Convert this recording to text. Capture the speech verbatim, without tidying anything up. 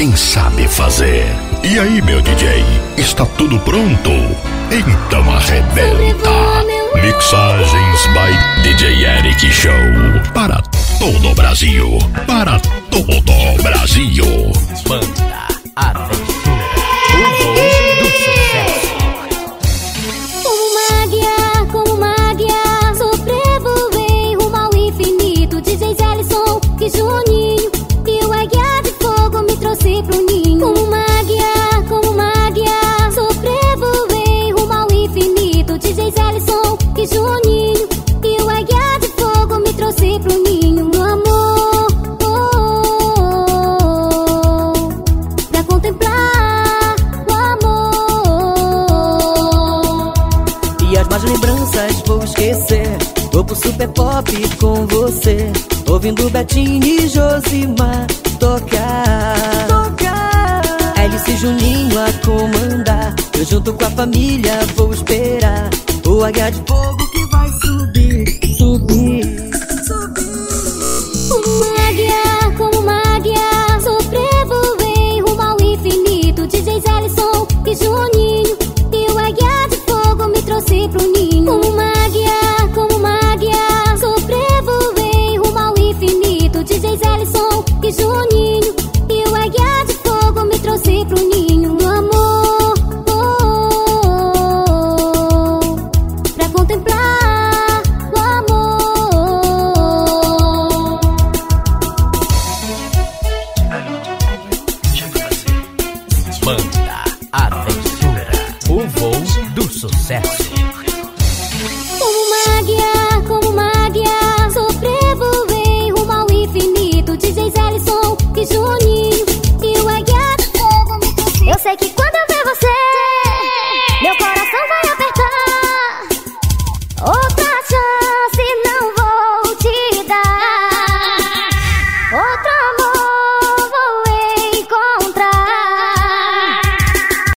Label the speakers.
Speaker 1: quem sabe fazer. E aí, meu D J, está tudo pronto? Então arrebenta. Mixagens by D J Eric Show. Para todo o Brasil. Para todo o Brasil.
Speaker 2: Banda Aventura, o voz do sucesso.
Speaker 3: Como uma águia, como uma águia, sobrevoei rumo ao infinito. D J Ellison e Juninho, e o águia de fogo me trouxe pro ninho. Como uma águia, como uma águia, sobrevoei rumo ao infinito. D J Ellison e Juninho, e o águia de fogo me trouxe pro ninho. Meu amor, oh, oh, oh, pra contemplar o amor.
Speaker 4: E as más lembranças vou esquecer. Vou pro super pop com você, ouvindo Betinho e Josimar tocar, tocar. Hélice e Juninho a comandar, eu junto com a família vou esperar o águia de fogo